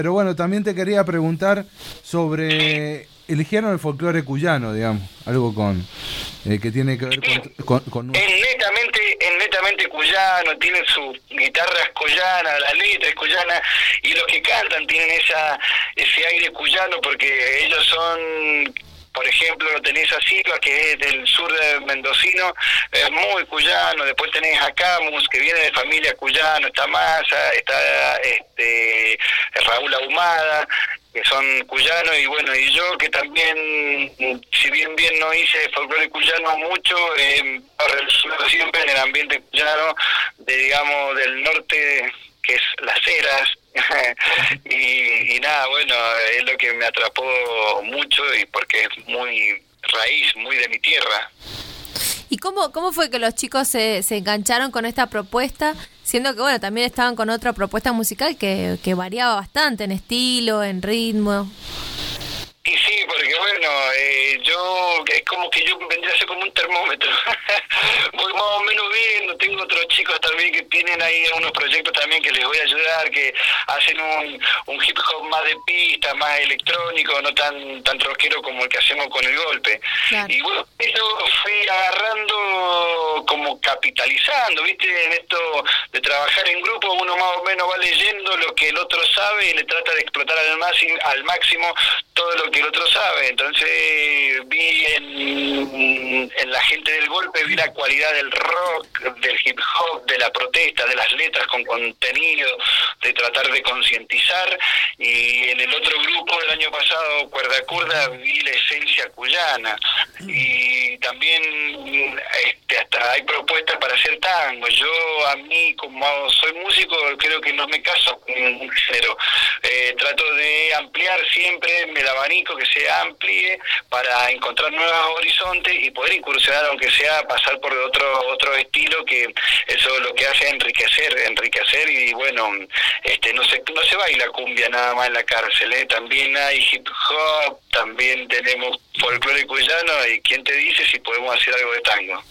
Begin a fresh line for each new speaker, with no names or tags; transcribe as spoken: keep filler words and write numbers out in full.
Pero bueno, también te quería preguntar sobre... Eligieron el folclore cuyano, digamos, algo con eh, que tiene que ver con... con, con...
Es netamente, es netamente cuyano, tienen sus guitarras cuyanas, la letra es cuyana, y los que cantan tienen esa ese aire cuyano, porque ellos son... Por ejemplo, tenés a Silva, que es del sur de mendocino, es muy cuyano. Después tenés a Camus, que viene de familia cuyano, está Massa, está este Raúl Ahumada, que son cuyanos, y bueno, y yo que también, si bien bien no hice folclore cuyano mucho, eh, relacionado siempre en el ambiente cuyano, de, digamos, del norte, que es Las Heras, y, y nada, bueno, es lo que me atrapó mucho, y porque es muy raíz, muy de mi tierra.
¿Y cómo cómo fue que los chicos se, se engancharon con esta propuesta, siendo que, bueno, también estaban con otra propuesta musical que, que variaba bastante en estilo, en ritmo?
Y sí, porque bueno, eh, yo, es como que yo vendría a ser como un termómetro, voy más o menos viendo, tengo otros chicos también que tienen ahí unos proyectos también que les voy a ayudar, que hacen un, un hip hop más de pista, más electrónico, no tan tan rockero como el que hacemos con el golpe. Claro. Y bueno, eso fui agarrando, como capitalizando, ¿viste? En esto de trabajar en grupo, uno más o menos va leyendo lo que el otro sabe y le trata de explotar al máximo, al máximo todo lo que el otro sabe. Entonces vi en, en la gente del golpe, vi la cualidad del rock, del hip hop, de la protesta, de las letras con contenido, de tratar de concientizar, y en el otro grupo del año pasado, Cuerda Curda, vi la esencia cuyana, y también este, hasta hay propuestas para hacer tango. Yo, a mí, como soy músico, creo que no me caso con un género, eh, trato de ampliar siempre el abanico, que se amplíe para encontrar nuevos horizontes y poder incursionar, aunque sea pasar por otro otro estilo, que eso lo que hace es enriquecer, enriquecer y bueno, este no se no se baila cumbia nada más en la cárcel, ¿eh? También hay hip hop, también tenemos folclore cuyano, y quién te dice si podemos hacer algo de tango.